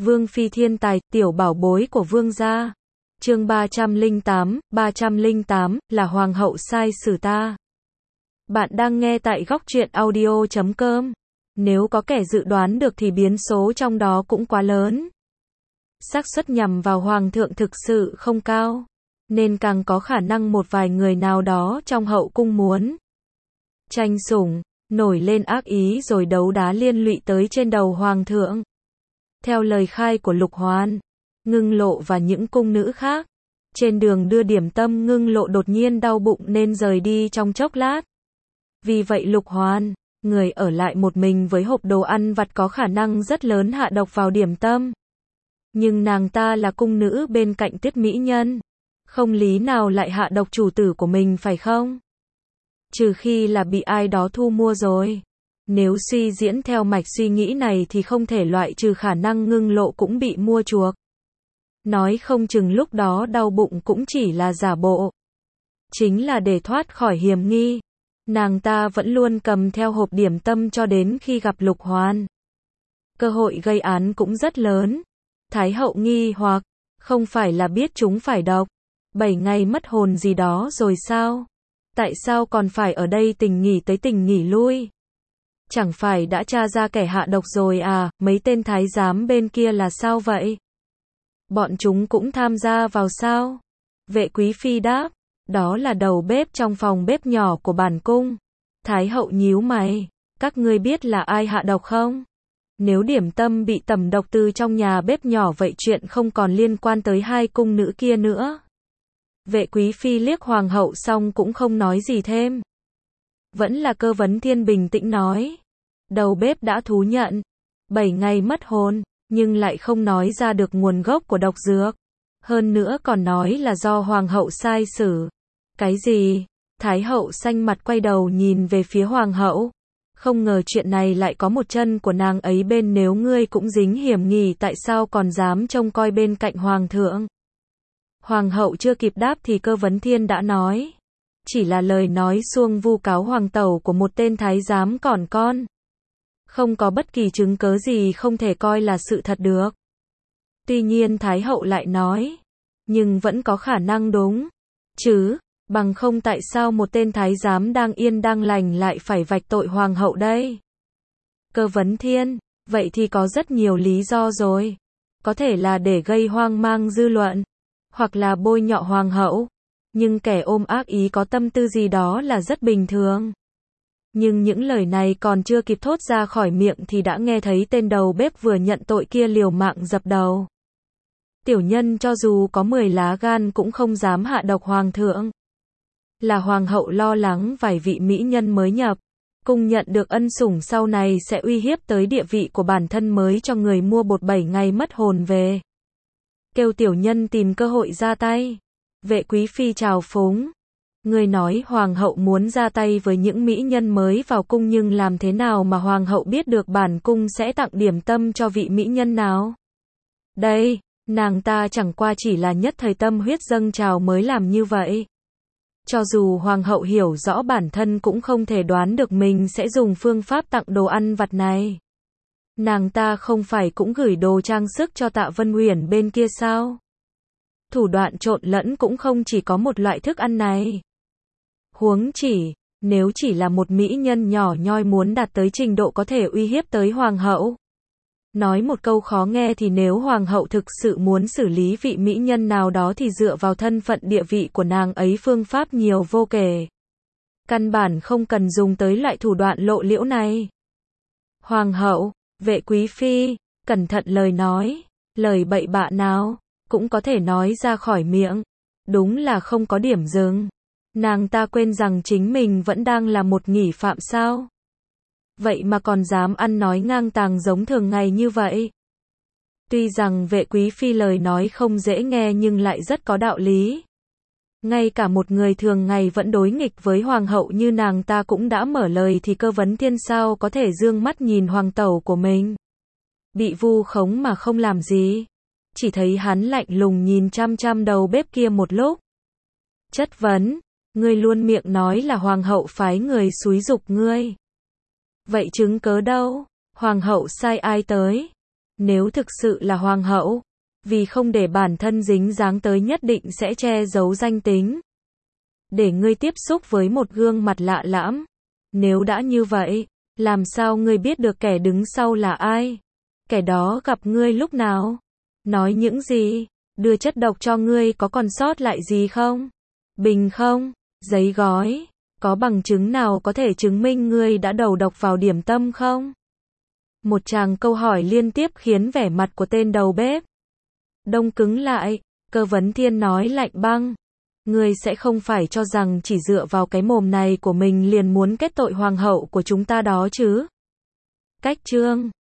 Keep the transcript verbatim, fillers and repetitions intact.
Vương phi thiên tài, tiểu bảo bối của vương gia. Chương ba trăm lẻ tám, ba trăm lẻ tám, là hoàng hậu sai xử ta. Bạn đang nghe tại góc truyện audio chấm com. Nếu có kẻ dự đoán được thì biến số trong đó cũng quá lớn. Xác suất nhằm vào hoàng thượng thực sự không cao, nên càng có khả năng một vài người nào đó trong hậu cung muốn tranh sủng, nổi lên ác ý rồi đấu đá liên lụy tới trên đầu hoàng thượng. Theo lời khai của Lục Hoan, Ngưng Lộ và những cung nữ khác, trên đường đưa điểm tâm Ngưng Lộ đột nhiên đau bụng nên rời đi trong chốc lát. Vì vậy Lục Hoan, người ở lại một mình với hộp đồ ăn vặt có khả năng rất lớn hạ độc vào điểm tâm. Nhưng nàng ta là cung nữ bên cạnh Tuyết mỹ nhân, không lý nào lại hạ độc chủ tử của mình phải không? Trừ khi là bị ai đó thu mua rồi. Nếu suy diễn theo mạch suy nghĩ này thì không thể loại trừ khả năng Ngưng Lộ cũng bị mua chuộc. Nói không chừng lúc đó đau bụng cũng chỉ là giả bộ. Chính là để thoát khỏi hiểm nghi. Nàng ta vẫn luôn cầm theo hộp điểm tâm cho đến khi gặp Lục Hoan. Cơ hội gây án cũng rất lớn. Thái hậu nghi hoặc, không phải là biết chúng phải độc, bảy ngày mất hồn gì đó rồi sao? Tại sao còn phải ở đây tình nghỉ tới tình nghỉ lui? Chẳng phải đã tra ra kẻ hạ độc rồi à, mấy tên thái giám bên kia là sao vậy? Bọn chúng cũng tham gia vào sao? Vệ quý phi đáp, đó là đầu bếp trong phòng bếp nhỏ của bản cung. Thái hậu nhíu mày, các ngươi biết là ai hạ độc không? Nếu điểm tâm bị tẩm độc từ trong nhà bếp nhỏ vậy chuyện không còn liên quan tới hai cung nữ kia nữa. Vệ quý phi liếc hoàng hậu xong cũng không nói gì thêm. Vẫn là Cơ Vấn Thiên bình tĩnh nói. Đầu bếp đã thú nhận, bảy ngày mất hồn, nhưng lại không nói ra được nguồn gốc của độc dược. Hơn nữa còn nói là do hoàng hậu sai xử. Cái gì? Thái hậu xanh mặt quay đầu nhìn về phía hoàng hậu. Không ngờ chuyện này lại có một chân của nàng ấy bên, nếu ngươi cũng dính hiểm nghi tại sao còn dám trông coi bên cạnh hoàng thượng? Hoàng hậu chưa kịp đáp thì Cơ Vấn Thiên đã nói. Chỉ là lời nói suông vu cáo hoàng tẩu của một tên thái giám còn con. Không có bất kỳ chứng cớ gì không thể coi là sự thật được. Tuy nhiên Thái hậu lại nói. Nhưng vẫn có khả năng đúng. Chứ, bằng không tại sao một tên thái giám đang yên đang lành lại phải vạch tội hoàng hậu đây? Cơ Vấn Thiên, vậy thì có rất nhiều lý do rồi. Có thể là để gây hoang mang dư luận, hoặc là bôi nhọ hoàng hậu. Nhưng kẻ ôm ác ý có tâm tư gì đó là rất bình thường. Nhưng những lời này còn chưa kịp thốt ra khỏi miệng thì đã nghe thấy tên đầu bếp vừa nhận tội kia liều mạng dập đầu. Tiểu nhân cho dù có mười lá gan cũng không dám hạ độc hoàng thượng. Là hoàng hậu lo lắng vài vị mỹ nhân mới nhập cung nhận được ân sủng sau này sẽ uy hiếp tới địa vị của bản thân mới cho người mua bột bảy ngày mất hồn về. Kêu tiểu nhân tìm cơ hội ra tay. Vệ quý phi trào phúng. Người nói hoàng hậu muốn ra tay với những mỹ nhân mới vào cung, nhưng làm thế nào mà hoàng hậu biết được bản cung sẽ tặng điểm tâm cho vị mỹ nhân nào? Đây, nàng ta chẳng qua chỉ là nhất thời tâm huyết dâng trào mới làm như vậy. Cho dù hoàng hậu hiểu rõ bản thân cũng không thể đoán được mình sẽ dùng phương pháp tặng đồ ăn vặt này. Nàng ta không phải cũng gửi đồ trang sức cho Tạ Vân Uyển bên kia sao? Thủ đoạn trộn lẫn cũng không chỉ có một loại thức ăn này. Huống chỉ, nếu chỉ là một mỹ nhân nhỏ nhoi muốn đạt tới trình độ có thể uy hiếp tới hoàng hậu. Nói một câu khó nghe thì nếu hoàng hậu thực sự muốn xử lý vị mỹ nhân nào đó thì dựa vào thân phận địa vị của nàng ấy phương pháp nhiều vô kể. Căn bản không cần dùng tới loại thủ đoạn lộ liễu này. Hoàng hậu, vệ quý phi, cẩn thận lời nói, lời bậy bạ nào cũng có thể nói ra khỏi miệng. Đúng là không có điểm dừng. Nàng ta quên rằng chính mình vẫn đang là một nghi phạm sao? Vậy mà còn dám ăn nói ngang tàng giống thường ngày như vậy. Tuy rằng vệ quý phi lời nói không dễ nghe nhưng lại rất có đạo lý. Ngay cả một người thường ngày vẫn đối nghịch với hoàng hậu như nàng ta cũng đã mở lời thì Cơ Vấn Thiên sao có thể dương mắt nhìn hoàng tẩu của mình. Bị vu khống mà không làm gì. Chỉ thấy hắn lạnh lùng nhìn chăm chăm đầu bếp kia một lúc. Chất vấn, ngươi luôn miệng nói là hoàng hậu phái người xúi giục ngươi. Vậy chứng cớ đâu? Hoàng hậu sai ai tới? Nếu thực sự là hoàng hậu, vì không để bản thân dính dáng tới nhất định sẽ che giấu danh tính. Để ngươi tiếp xúc với một gương mặt lạ lẫm. Nếu đã như vậy, làm sao ngươi biết được kẻ đứng sau là ai? Kẻ đó gặp ngươi lúc nào? Nói những gì? Đưa chất độc cho ngươi có còn sót lại gì không? Bình không? Giấy gói? Có bằng chứng nào có thể chứng minh ngươi đã đầu độc vào điểm tâm không? Một tràng câu hỏi liên tiếp khiến vẻ mặt của tên đầu bếp đông cứng lại. Cơ Vấn Thiên nói lạnh băng. Ngươi sẽ không phải cho rằng chỉ dựa vào cái mồm này của mình liền muốn kết tội hoàng hậu của chúng ta đó chứ? Cách chương